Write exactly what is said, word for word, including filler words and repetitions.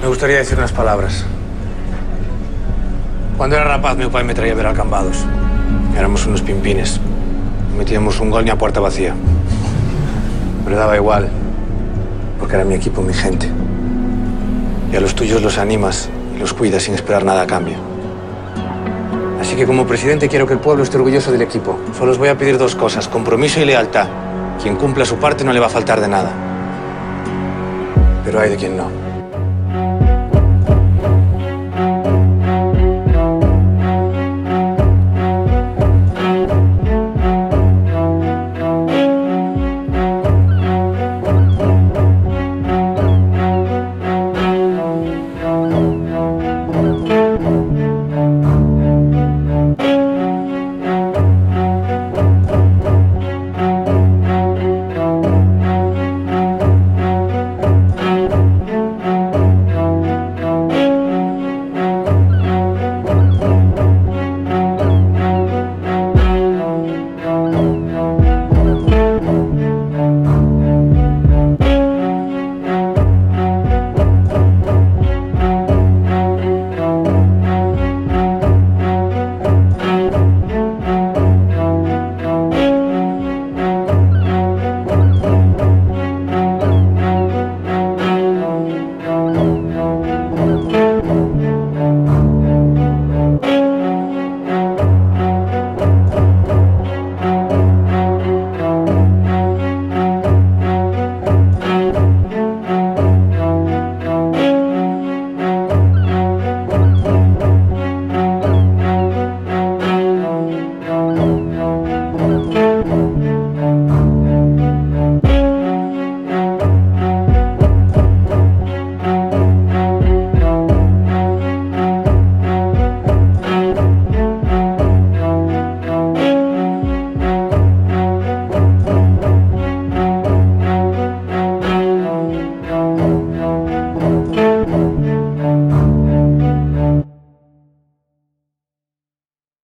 Me gustaría decir unas palabras. Cuando era rapaz, mi padre me traía a ver al Cambados. Éramos unos pimpines. No metíamos un gol ni a puerta vacía. Pero daba igual, porque era mi equipo, mi gente. Y a los tuyos los animas y los cuidas sin esperar nada a cambio. Así que como presidente quiero que el pueblo esté orgulloso del equipo. Solo os voy a pedir dos cosas, compromiso y lealtad. Quien cumpla su parte no le va a faltar de nada. Pero hay de quien no.